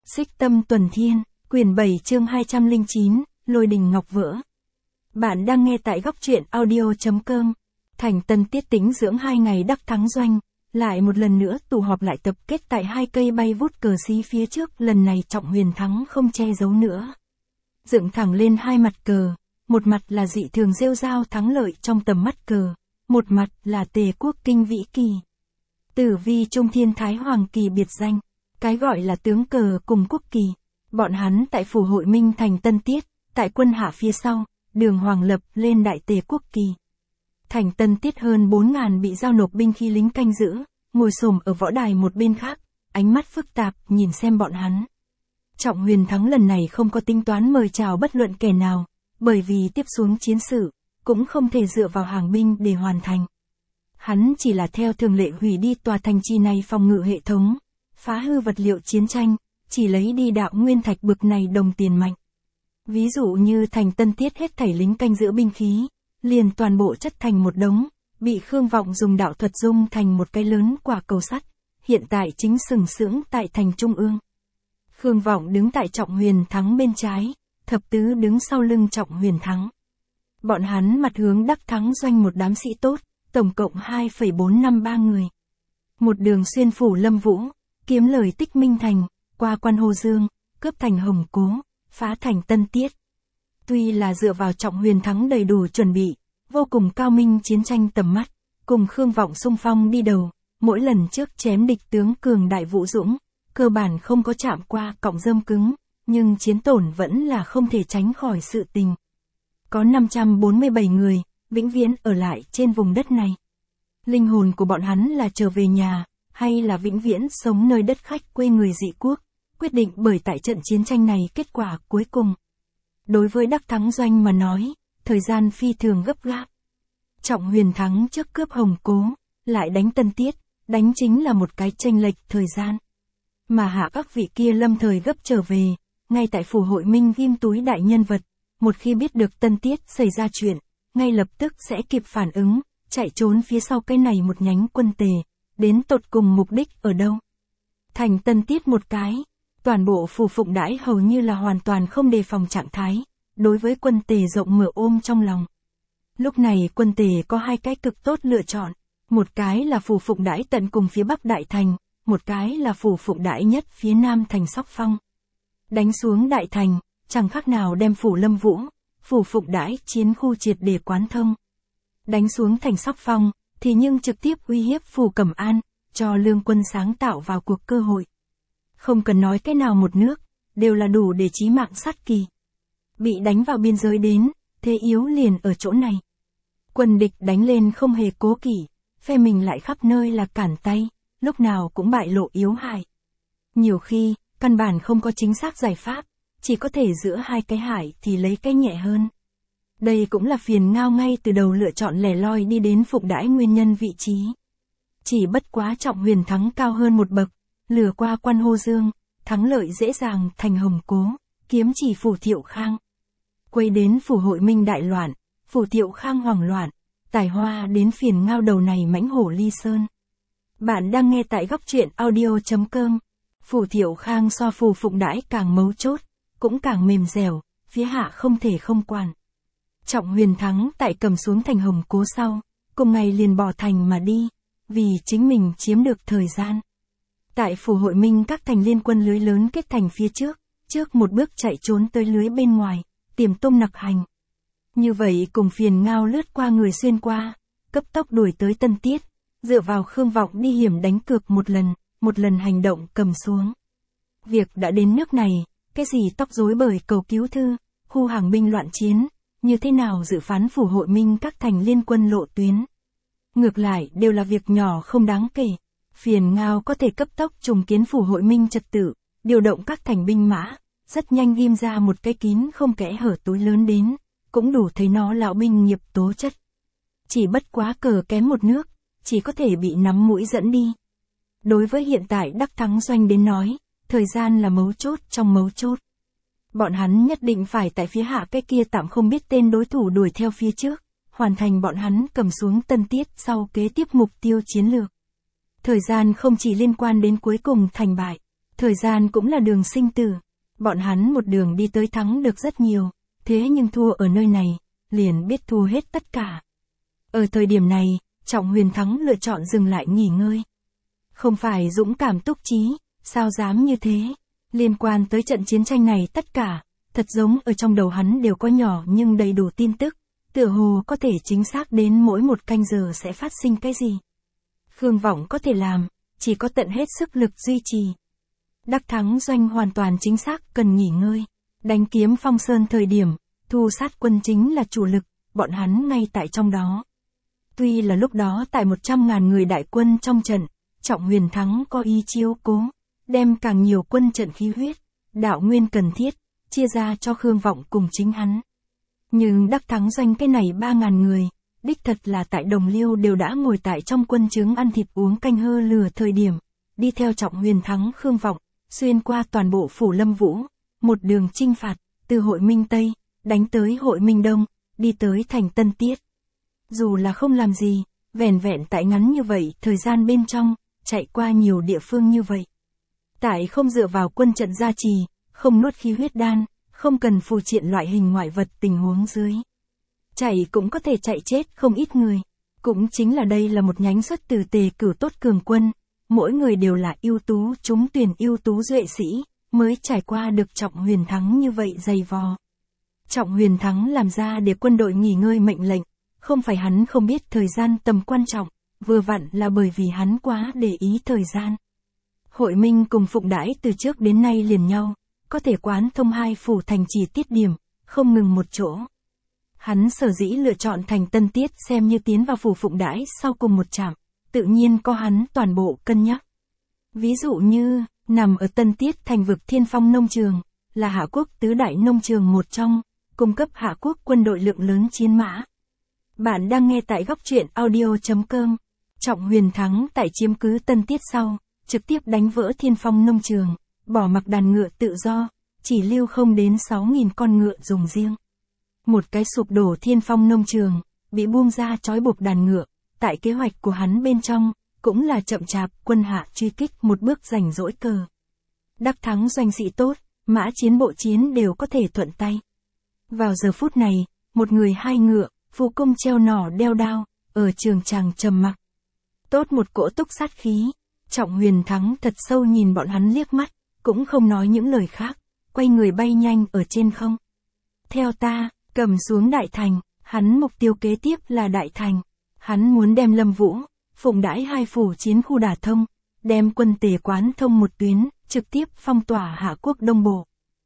Xích Tâm Tuần Thiên, quyển 7 chương 209, Lôi Đình Ngọc Vỡ. Bạn đang nghe tại góc truyện audio.com. Thành Tân Tiết tính dưỡng 2 ngày đắc thắng doanh, lại một lần nữa tụ họp lại tập kết tại 2 cây bay vút cờ xí phía trước, lần này Trọng Huyền thắng không che giấu nữa. Dựng thẳng lên 2 mặt cờ, một mặt là dị thường rêu rao thắng lợi trong tầm mắt cờ, một mặt là Tề Quốc Kinh Vĩ Kỳ. Tử Vi Trung Thiên Thái Hoàng Kỳ biệt danh, cái gọi là tướng cờ cùng quốc kỳ. Bọn hắn tại phủ hội minh thành Tân Tiết, tại quân hạ phía sau, đường Hoàng lập lên đại Tề Quốc Kỳ. Thành Tân Tiết hơn 4.000 bị giao nộp binh khí lính canh giữ, ngồi xổm ở võ đài một bên khác, ánh mắt phức tạp nhìn xem bọn hắn. Trọng Huyền thắng lần này không có tính toán mời chào bất luận kẻ nào, bởi vì tiếp xuống chiến sự, cũng không thể dựa vào hàng binh để hoàn thành. Hắn chỉ là theo thường lệ hủy đi tòa thành trì này phòng ngự hệ thống, phá hư vật liệu chiến tranh, chỉ lấy đi đạo nguyên thạch bực này đồng tiền mạnh. Ví dụ như thành Tân Tiết hết thảy lính canh giữ binh khí, liền toàn bộ chất thành một đống, bị Khương Vọng dùng đạo thuật dung thành một cái lớn quả cầu sắt, hiện tại chính sừng sững tại thành trung ương. Khương Vọng đứng tại Trọng Huyền thắng bên trái, Thập Tứ đứng sau lưng Trọng Huyền thắng. Bọn hắn mặt hướng đắc thắng doanh một đám sĩ tốt, tổng cộng 2,453 người. Một đường xuyên phủ Lâm Vũ, kiếm lời Tích Minh Thành, qua quan Hồ Dương, cướp thành Hồng Cố, phá thành Tân Tiết. Tuy là dựa vào Trọng Huyền thắng đầy đủ chuẩn bị, vô cùng cao minh chiến tranh tầm mắt, cùng Khương Vọng xung phong đi đầu, mỗi lần trước chém địch tướng cường đại vũ dũng, cơ bản không có chạm qua cọng rơm cứng, nhưng chiến tổn vẫn là không thể tránh khỏi sự tình. Có 547 người, vĩnh viễn ở lại trên vùng đất này. Linh hồn của bọn hắn là trở về nhà, hay là vĩnh viễn sống nơi đất khách quê người dị quốc, quyết định bởi tại trận chiến tranh này kết quả cuối cùng. Đối với đắc thắng doanh mà nói, thời gian phi thường gấp gáp. Trọng Huyền thắng trước cướp Hồng Cố, lại đánh Tân Tiết, đánh chính là một cái chênh lệch thời gian. Mà hạ các vị kia lâm thời gấp trở về, ngay tại phủ hội minh ghim túi đại nhân vật, một khi biết được Tân Tiết xảy ra chuyện, ngay lập tức sẽ kịp phản ứng, chạy trốn phía sau cái này một nhánh quân Tề, đến tột cùng mục đích ở đâu. Thành Tân Tiết một cái, toàn bộ phủ Phụng Đãi hầu như là hoàn toàn không đề phòng trạng thái, đối với quân Tề rộng mở ôm trong lòng. Lúc này quân Tề có 2 cái cực tốt lựa chọn, một cái là phủ Phụng Đãi tận cùng phía bắc đại thành, một cái là phủ Phụng Đãi nhất phía nam thành Sóc Phong. Đánh xuống đại thành, chẳng khác nào đem phủ Lâm Vũ, phủ Phụng Đãi chiến khu triệt để quán thông. Đánh xuống thành Sóc Phong, thì nhưng trực tiếp uy hiếp phủ Cẩm An, cho lương quân sáng tạo vào cuộc cơ hội. Không cần nói cái nào một nước, đều là đủ để chí mạng sát kỳ. Bị đánh vào biên giới đến, thế yếu liền ở chỗ này. Quân địch đánh lên không hề cố kỵ, phe mình lại khắp nơi là cản tay, lúc nào cũng bại lộ yếu hại. Nhiều khi, căn bản không có chính xác giải pháp, chỉ có thể giữa 2 cái hại thì lấy cái nhẹ hơn. Đây cũng là Phiền Ngao ngay từ đầu lựa chọn lẻ loi đi đến Phụng Đãi nguyên nhân vị trí. Chỉ bất quá Trọng Huyền thắng cao hơn một bậc, lừa qua quan Hồ Dương, thắng lợi dễ dàng thành Hồng Cố, kiếm chỉ phủ Thiệu Khang. Quay đến phủ hội minh đại loạn, phủ Thiệu Khang hoảng loạn, tài hoa đến Phiền Ngao đầu này mãnh hổ ly sơn. Bạn đang nghe tại góc truyện audio.com. Phủ Thiệu Khang so phủ Phụng Đãi càng mấu chốt, cũng càng mềm dẻo, phía hạ không thể không quản. Trọng Huyền thắng tại cầm xuống thành Hồng Cố sau, cùng ngày liền bỏ thành mà đi, vì chính mình chiếm được thời gian. Tại phủ hội minh các thành liên quân lưới lớn kết thành phía trước một bước chạy trốn tới lưới bên ngoài, tiềm tung nặc hành. Như vậy cùng Phiền Ngao lướt qua người xuyên qua, cấp tốc đuổi tới Tân Tiết, dựa vào Khương Vọng đi hiểm đánh cược một lần hành động cầm xuống. Việc đã đến nước này, cái gì tóc rối bởi cầu cứu thư, khu hàng binh loạn chiến, như thế nào dự phán phủ hội minh các thành liên quân lộ tuyến. Ngược lại đều là việc nhỏ không đáng kể. Phiền Ngao có thể cấp tốc trùng kiến phủ hội minh trật tự, điều động các thành binh mã, rất nhanh ghim ra một cái kín không kẽ hở túi lớn đến, cũng đủ thấy nó lão binh nghiệp tố chất. Chỉ bất quá cờ kém một nước, chỉ có thể bị nắm mũi dẫn đi. Đối với hiện tại đắc thắng doanh đến nói, thời gian là mấu chốt trong mấu chốt. Bọn hắn nhất định phải tại phía hạ cái kia tạm không biết tên đối thủ đuổi theo phía trước, hoàn thành bọn hắn cầm xuống Tân Tiết sau kế tiếp mục tiêu chiến lược. Thời gian không chỉ liên quan đến cuối cùng thành bại, Thời gian cũng là đường sinh tử. Bọn hắn một đường đi tới thắng được rất nhiều, thế nhưng thua ở nơi này, liền biết thua hết tất cả. Ở thời điểm này, Trọng Huyền Thắng lựa chọn dừng lại nghỉ ngơi. Không phải dũng cảm túc trí, sao dám như thế. Liên quan tới trận chiến tranh này tất cả, thật giống ở trong đầu hắn đều có nhỏ nhưng đầy đủ tin tức, tựa hồ có thể chính xác đến mỗi một canh giờ sẽ phát sinh cái gì. Khương Vọng có thể làm, chỉ có tận hết sức lực duy trì. Đắc Thắng Doanh hoàn toàn chính xác cần nghỉ ngơi. Đánh kiếm Phong Sơn thời điểm, thu sát quân chính là chủ lực, bọn hắn ngay tại trong đó. Tuy là lúc đó tại 100.000 người đại quân trong trận, Trọng Huyền Thắng có ý chiếu cố, đem càng nhiều quân trận khí huyết, đạo nguyên cần thiết, chia ra cho Khương Vọng cùng chính hắn. Nhưng Đắc Thắng Doanh cái này 3.000 người, đích thật là tại Đồng Liêu đều đã ngồi tại trong quân trướng ăn thịt uống canh hơ lửa thời điểm, đi theo Trọng Huyền Thắng Khương Vọng, xuyên qua toàn bộ phủ Lâm Vũ, một đường chinh phạt, từ Hội Minh Tây, đánh tới Hội Minh Đông, đi tới thành Tân Tiết. Dù là không làm gì, vẻn vẹn tại ngắn như vậy thời gian bên trong, chạy qua nhiều địa phương như vậy. Tại không dựa vào quân trận gia trì, không nuốt khí huyết đan, không cần phù triện loại hình ngoại vật tình huống dưới. Chạy cũng có thể chạy chết không ít người. Cũng chính là đây là một nhánh xuất từ Tề Cửu tốt cường quân, mỗi người đều là ưu tú trúng tuyển ưu tú duệ sĩ, mới trải qua được Trọng Huyền Thắng như vậy dày vò. Trọng Huyền Thắng làm ra để quân đội nghỉ ngơi mệnh lệnh, không phải hắn không biết thời gian tầm quan trọng, vừa vặn là bởi vì hắn quá để ý thời gian. Hội Minh cùng Phụng Đãi từ trước đến nay liền nhau, có thể quán thông hai phủ thành trì tiết điểm, không ngừng một chỗ. Hắn sở dĩ lựa chọn thành Tân Tiết xem như tiến vào phủ Phụng Đãi sau cùng một trạm, tự nhiên có hắn toàn bộ cân nhắc. Ví dụ như, nằm ở Tân Tiết thành vực Thiên Phong nông trường, là Hạ Quốc tứ đại nông trường một trong, cung cấp Hạ Quốc quân đội lượng lớn chiến mã. Bạn đang nghe tại góc truyện audio.com. Trọng Huyền Thắng tại chiếm cứ Tân Tiết sau, trực tiếp đánh vỡ Thiên Phong nông trường, bỏ mặc đàn ngựa tự do, chỉ lưu không đến 6.000 con ngựa dùng riêng. Một cái sụp đổ Thiên Phong nông trường, bị buông ra trói buộc đàn ngựa, tại kế hoạch của hắn bên trong, cũng là chậm chạp quân hạ truy kích một bước giành dỗi cờ. Đắc Thắng Doanh sĩ tốt, mã chiến bộ chiến đều có thể thuận tay. Vào giờ phút này, một người hai ngựa, phu công treo nỏ đeo đao, ở trường tràng trầm mặc. Tốt một cỗ túc sát khí, Trọng Huyền Thắng thật sâu nhìn bọn hắn liếc mắt, cũng không nói những lời khác, quay người bay nhanh ở trên không. Theo ta, cầm xuống Đại Thành, hắn mục tiêu kế tiếp là Đại Thành. Hắn muốn đem Lâm Vũ, Phụng Đãi hai phủ chiến khu đả thông, đem quân Tề quán thông một tuyến, trực tiếp phong tỏa Hạ Quốc Đông Bộ.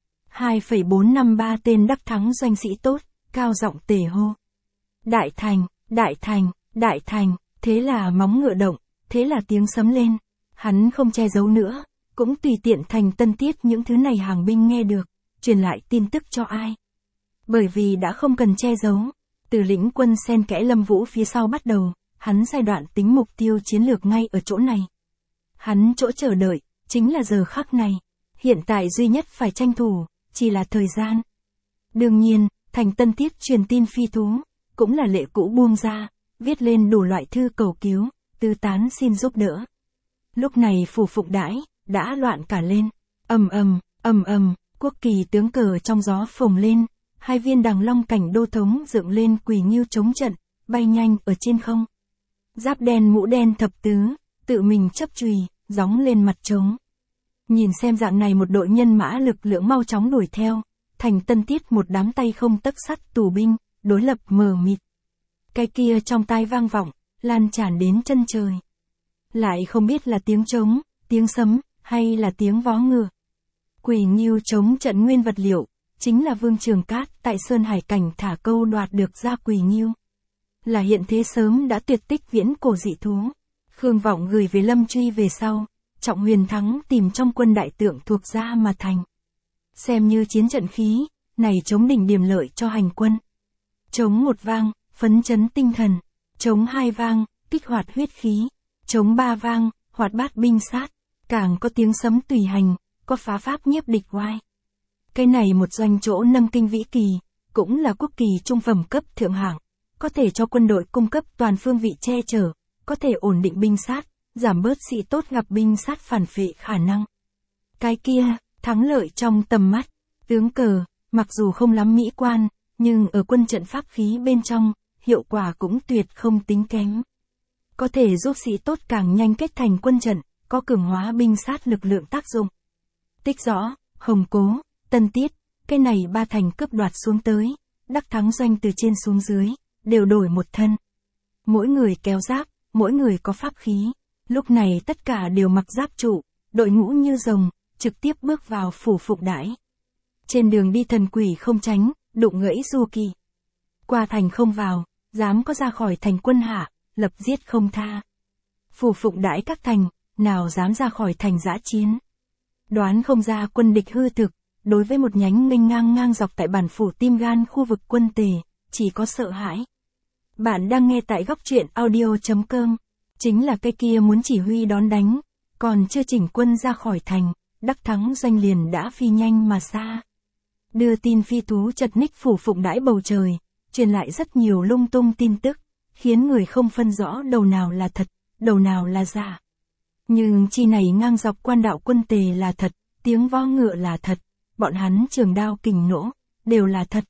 2,453 tên Đắc Thắng Doanh sĩ tốt, cao giọng tề hô. Đại Thành, Đại Thành, Đại Thành, thế là móng ngựa động, thế là tiếng sấm lên. Hắn không che giấu nữa, cũng tùy tiện thành Tân Tiết những thứ này hàng binh nghe được, truyền lại tin tức cho ai. Bởi vì đã không cần che giấu, từ lĩnh quân xen kẽ Lâm Vũ phía sau bắt đầu, hắn giai đoạn tính mục tiêu chiến lược ngay ở chỗ này. Hắn chỗ chờ đợi, chính là giờ khắc này. Hiện tại duy nhất phải tranh thủ, chỉ là thời gian. Đương nhiên, thành Tân Tiết truyền tin phi thú, cũng là lệ cũ buông ra, viết lên đủ loại thư cầu cứu, tư tán xin giúp đỡ. Lúc này phủ Phụng Đãi, đã loạn cả lên. Ầm ầm, quốc kỳ tướng cờ trong gió phồng lên, hai viên đằng long cảnh đô thống dựng lên quỳ nghiêu chống trận, bay nhanh ở trên không. Giáp đen mũ đen thập tứ, tự mình chấp chùy, gióng lên mặt trống. Nhìn xem dạng này một đội nhân mã lực lượng mau chóng đuổi theo, thành Tân Tiết một đám tay không tấc sắt tù binh, đối lập mờ mịt. Cái kia trong tai vang vọng, lan tràn đến chân trời. Lại không biết là tiếng trống, tiếng sấm, hay là tiếng vó ngựa. Quỳ nghiêu chống trận nguyên vật liệu, chính là Vương Trường Cát tại Sơn Hải Cảnh thả câu đoạt được ra quỳ nghiêu. Là hiện thế sớm đã tuyệt tích viễn cổ dị thú. Khương Vọng gửi về Lâm Truy về sau, Trọng Huyền Thắng tìm trong quân đại tượng thuộc ra mà thành. Xem như chiến trận khí, này chống đỉnh điểm lợi cho hành quân. Chống một vang, phấn chấn tinh thần. Chống hai vang, kích hoạt huyết khí. Chống ba vang, hoạt bát binh sát. Càng có tiếng sấm tùy hành, có phá pháp nhiếp địch oai. Cái này một doanh chỗ nâng kinh vĩ kỳ, cũng là quốc kỳ trung phẩm cấp thượng hạng. Có thể cho quân đội cung cấp toàn phương vị che chở, có thể ổn định binh sát, giảm bớt sĩ tốt gặp binh sát phản phệ khả năng. Cái kia, thắng lợi trong tầm mắt. Tướng cờ, mặc dù không lắm mỹ quan, nhưng ở quân trận pháp khí bên trong, hiệu quả cũng tuyệt không tính kém. Có thể giúp sĩ tốt càng nhanh kết thành quân trận, có cường hóa binh sát lực lượng tác dụng. Tích rõ, Hồng Cố, Tân Tiết, cái này 3 thành cướp đoạt xuống tới, đắc thắng doanh từ trên xuống dưới, đều đổi một thân. Mỗi người kéo giáp, mỗi người có pháp khí. Lúc này tất cả đều mặc giáp trụ, đội ngũ như rồng, trực tiếp bước vào phủ Phục Đãi. Trên đường đi thần quỷ không tránh, đụng gãy du kỳ. Qua thành không vào, dám có ra khỏi thành quân hạ, lập giết không tha. Phủ Phục Đãi các thành, nào dám ra khỏi thành dã chiến. Đoán không ra quân địch hư thực, đối với một nhánh nghênh ngang dọc tại bản phủ Tim Gan khu vực quân Tề, chỉ có sợ hãi. Bạn đang nghe tại góc truyện audio.com. Chính là cái kia muốn chỉ huy đón đánh, còn chưa chỉnh quân ra khỏi thành, đắc thắng doanh liền đã phi nhanh mà xa. Đưa tin phi thú chật ních phủ Phục Đãi bầu trời, truyền lại rất nhiều lung tung tin tức, khiến người không phân rõ đầu nào là thật, đầu nào là giả. Nhưng chi này ngang dọc quan đạo quân Tề là thật, tiếng vo ngựa là thật, bọn hắn trường đao kình nỗ, đều là thật.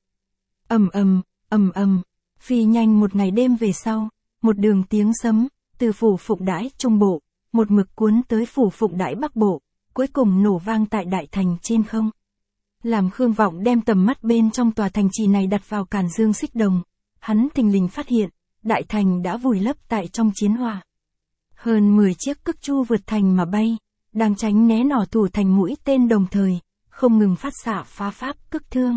Ầm, phi nhanh một ngày đêm về sau, một đường tiếng sấm, từ phủ Phục Đãi Trung Bộ, một mực cuốn tới phủ Phục Đãi Bắc Bộ, cuối cùng nổ vang tại đại thành trên không. Làm Khương Vọng đem tầm mắt bên trong tòa thành trì này đặt vào Càn Dương Xích Đồng, hắn thình lình phát hiện, đại thành đã vùi lấp tại trong chiến hỏa. Hơn 10 chiếc cức chu vượt thành mà bay, đang tránh né nỏ thủ thành mũi tên đồng thời, không ngừng phát xạ phá pháp cức thương.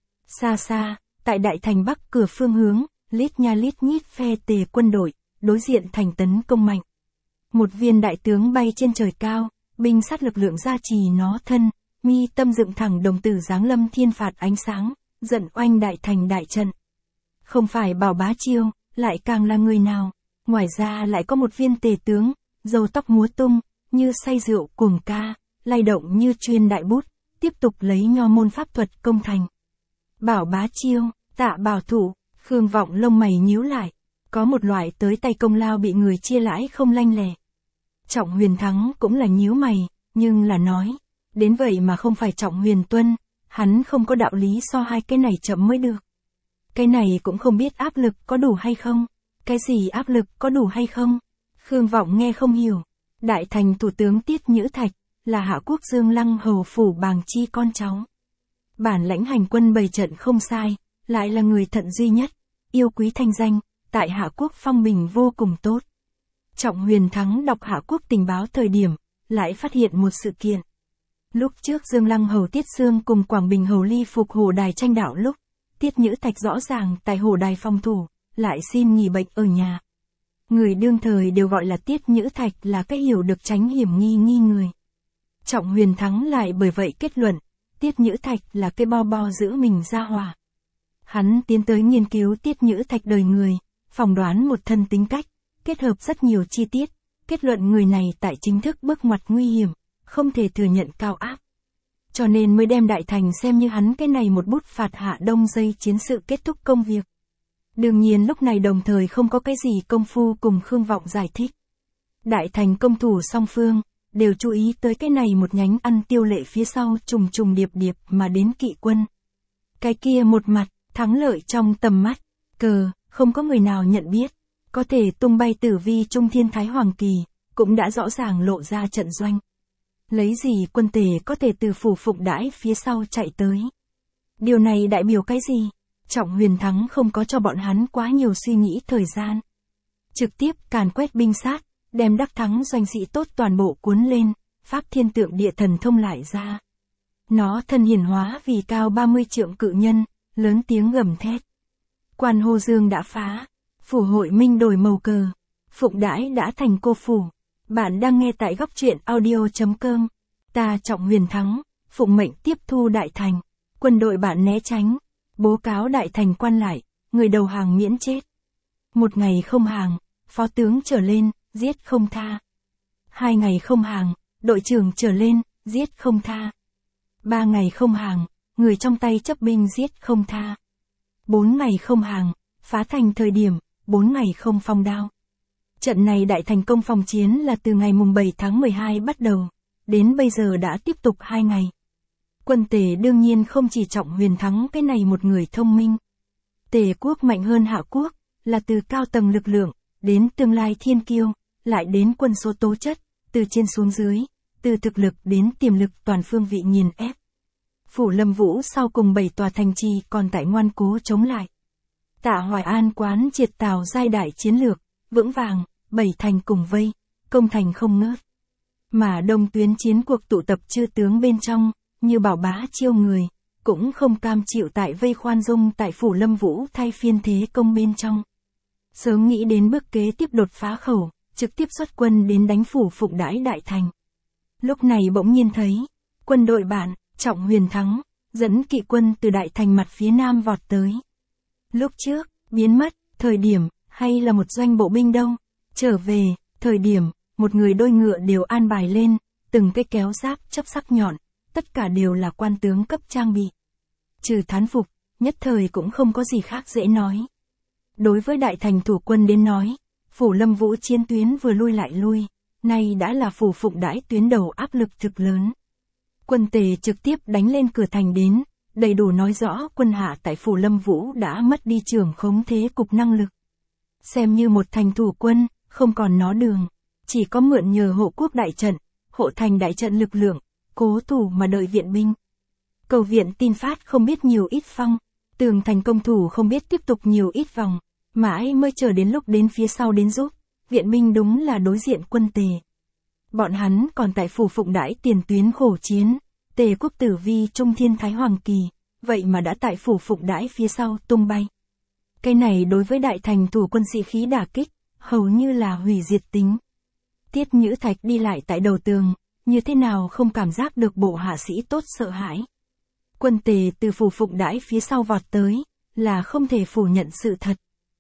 Xa xa, tại đại thành Bắc cửa phương hướng, lít nha lít nhít phe Tề quân đội, đối diện thành tấn công mạnh. Một viên đại tướng bay trên trời cao, binh sát lực lượng gia trì nó thân, mi tâm dựng thẳng đồng tử giáng lâm thiên phạt ánh sáng, giận oanh đại thành đại trận. Không phải Bảo Bá Chiêu, lại càng là người nào, ngoài ra lại có một viên Tề tướng, râu tóc múa tung, như say rượu cuồng ca, lay động như chuyên đại bút, tiếp tục lấy nho môn pháp thuật công thành. Bảo Bá Chiêu, Tạ Bảo Thủ, Khương Vọng lông mày nhíu lại, có một loại tới tay công lao bị người chia lãi không lanh lẻ. Trọng Huyền Thắng cũng là nhíu mày, nhưng là nói, đến vậy mà không phải Trọng Huyền Tuân, hắn không có đạo lý so hai cái này chậm mới được. Cái này cũng không biết áp lực có đủ hay không, cái gì áp lực có đủ hay không, Khương Vọng nghe không hiểu. Đại thành thủ tướng Tiết Nhữ Thạch, là Hạ Quốc Dương Lăng hầu phủ Bàng Chi con cháu. Bản lãnh hành quân bày trận không sai, lại là người thận duy nhất, yêu quý thanh danh, tại Hạ Quốc phong bình vô cùng tốt. Trọng Huyền Thắng đọc Hạ Quốc tình báo thời điểm, lại phát hiện một sự kiện. Lúc trước Dương Lăng hầu Tiết Sương cùng Quảng Bình hầu Ly Phục Hồ Đài tranh đạo lúc, Tiết Nhữ Thạch rõ ràng tại Hồ Đài phòng thủ, lại xin nghỉ bệnh ở nhà. Người đương thời đều gọi là Tiết Nhữ Thạch là cái hiểu được tránh hiểm nghi người. Trọng Huyền Thắng lại bởi vậy kết luận, Tiết Nhữ Thạch là cái bo giữ mình ra hòa. Hắn tiến tới nghiên cứu Tiết Nhữ Thạch đời người, phỏng đoán một thân tính cách, kết hợp rất nhiều chi tiết, kết luận người này tại chính thức bước ngoặt nguy hiểm, không thể thừa nhận cao áp. Cho nên mới đem đại thành xem như hắn cái này một bút phạt hạ đông dây chiến sự kết thúc công việc. Đương nhiên lúc này đồng thời không có cái gì công phu cùng Khương Vọng giải thích. Đại thành công thủ song phương, đều chú ý tới cái này một nhánh ăn tiêu lệ phía sau trùng điệp mà đến kỵ quân. Cái kia một mặt, thắng lợi trong tầm mắt, cờ, không có người nào nhận biết, có thể tung bay tử vi Trung Thiên Thái Hoàng Kỳ, cũng đã rõ ràng lộ ra trận doanh. Lấy gì quân Tề có thể từ phủ Phục Đãi phía sau chạy tới? Điều này đại biểu cái gì? Trọng Huyền Thắng không có cho bọn hắn quá nhiều suy nghĩ thời gian. Trực tiếp càn quét binh sát, đem đắc thắng doanh sĩ tốt toàn bộ cuốn lên, pháp thiên tượng địa thần thông lại ra. Nó thân hiển hóa vì cao 30 trượng cự nhân, lớn tiếng gầm thét. Quan Hồ Dương đã phá, phủ hội minh đổi màu cờ, Phục Đãi đã thành cô phủ. Bạn đang nghe tại góc truyện audio.com. Ta Trọng Huyền Thắng, phụng mệnh tiếp thu đại thành, quân đội bạn né tránh, bố cáo đại thành quan lại, người đầu hàng miễn chết. Một ngày không hàng, phó tướng trở lên, giết không tha. 2 ngày không hàng, đội trưởng trở lên, giết không tha. 3 ngày không hàng, người trong tay chấp binh giết không tha. 4 ngày không hàng, phá thành thời điểm, 4 ngày không phong đao. Trận này đại thành công phòng chiến là từ ngày mùng 7 tháng 12 bắt đầu, đến bây giờ đã tiếp tục 2 ngày. Quân Tề đương nhiên không chỉ Trọng Huyền Thắng cái này một người thông minh. Tề quốc mạnh hơn Hạ quốc, là từ cao tầng lực lượng, đến tương lai thiên kiêu, lại đến quân số tố chất, từ trên xuống dưới, từ thực lực đến tiềm lực toàn phương vị nghiền ép. Phủ Lâm Vũ sau cùng 7 tòa thành trì còn tại ngoan cố chống lại. Tạ Hoài An quán triệt Tào giai đại chiến lược, vững vàng, 7 thành cùng vây, công thành không ngớt. Mà đông tuyến chiến cuộc tụ tập chư tướng bên trong, như Bảo Bá chiêu người, cũng không cam chịu tại vây khoan dung tại Phủ Lâm Vũ thay phiên thế công bên trong. Sớm nghĩ đến bước kế tiếp đột phá khẩu, trực tiếp xuất quân đến đánh Phủ Phụng Đãi đại thành. Lúc này bỗng nhiên thấy, quân đội bạn, Trọng Huyền Thắng, dẫn kỵ quân từ đại thành mặt phía nam vọt tới. Lúc trước, biến mất, thời điểm, hay là một doanh bộ binh đâu, trở về, thời điểm, một người đôi ngựa đều an bài lên, từng cái kéo giáp chấp sắc nhọn, tất cả đều là quan tướng cấp trang bị. Trừ thán phục, nhất thời cũng không có gì khác dễ nói. Đối với đại thành thủ quân đến nói, Phủ Lâm Vũ chiến tuyến vừa lui lại lui, nay đã là Phủ Phụng Đãi tuyến đầu áp lực thực lớn. Quân Tề trực tiếp đánh lên cửa thành đến, đầy đủ nói rõ quân hạ tại Phủ Lâm Vũ đã mất đi trưởng khống thế cục năng lực. Xem như một thành thủ quân, không còn nó đường, chỉ có mượn nhờ hộ quốc đại trận, hộ thành đại trận lực lượng, cố thủ mà đợi viện binh. Cầu viện tin phát không biết nhiều ít phong, tường thành công thủ không biết tiếp tục nhiều ít vòng, mãi mới chờ đến lúc đến phía sau đến giúp, viện binh đúng là đối diện quân Tề. Bọn hắn còn tại Phủ Phụng Đãi tiền tuyến khổ chiến, Tề quốc tử vi Trung Thiên Thái Hoàng Kỳ, vậy mà đã tại Phủ Phụng Đãi phía sau tung bay. Cái này đối với đại thành thủ quân sĩ khí đả kích, hầu như là hủy diệt tính. Tiết Nhữ Thạch đi lại tại đầu tường, như thế nào không cảm giác được bộ hạ sĩ tốt sợ hãi. Quân Tề từ Phủ Phụng Đãi phía sau vọt tới, là không thể phủ nhận sự thật.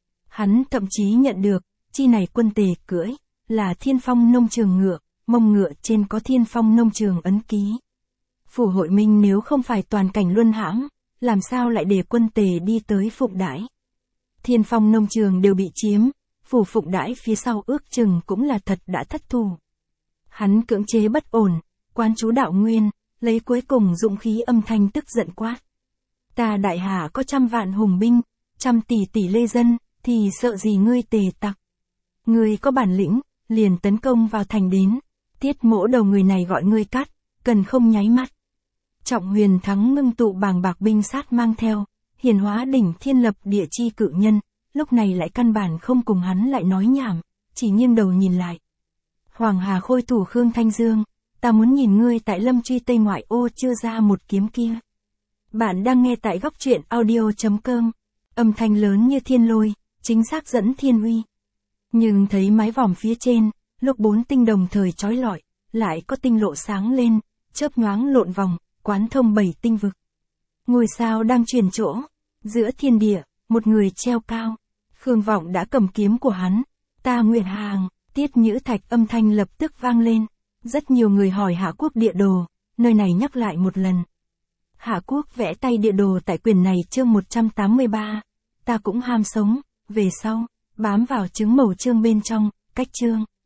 Hắn thậm chí nhận được, chi này quân Tề cưỡi, là Thiên Phong nông trường ngựa, mông ngựa trên có Thiên Phong nông trường ấn ký. Phủ Hội Minh nếu không phải toàn cảnh luân hãm, làm sao lại để quân Tề đi tới Phụng Đãi. Thiên Phong nông trường đều bị chiếm, Phủ Phụng Đãi phía sau ước chừng cũng là thật đã thất thủ. Hắn cưỡng chế bất ổn, quán chú đạo nguyên, lấy cuối cùng dụng khí âm thanh tức giận quát. Ta đại hạ có 100 vạn hùng binh, 100 tỷ tỷ lê dân, thì sợ gì ngươi Tề tặc. Ngươi có bản lĩnh, liền tấn công vào thành đến, Tiết Mỗ đầu người này gọi ngươi cắt, cần không nháy mắt. Trọng Huyền Thắng ngưng tụ bàng bạc binh sát mang theo, hiển hóa đỉnh thiên lập địa chi cự nhân, lúc này lại căn bản không cùng hắn lại nói nhảm, chỉ nghiêng đầu nhìn lại. Hoàng Hà Khôi thủ Khương Thanh Dương, ta muốn nhìn ngươi tại Lâm Truy Tây ngoại ô chưa ra một kiếm kia. Bạn đang nghe tại góc truyện audio.com, âm thanh lớn như thiên lôi, chính xác dẫn thiên uy. Nhưng thấy mái vòm phía trên, lúc 4 tinh đồng thời chói lọi, lại có tinh lộ sáng lên, chớp nhoáng lộn vòng, quán thông 7 tinh vực. Ngôi sao đang chuyển chỗ, giữa thiên địa, một người treo cao. Khương Vọng đã cầm kiếm của hắn, ta nguyện hàng, Tiết Nhữ Thạch âm thanh lập tức vang lên. Rất nhiều người hỏi Hạ quốc địa đồ, nơi này nhắc lại một lần. Hạ quốc vẽ tay địa đồ tại quyển này chương 183, ta cũng ham sống, về sau, bám vào chứng màu chương bên trong, cách chương.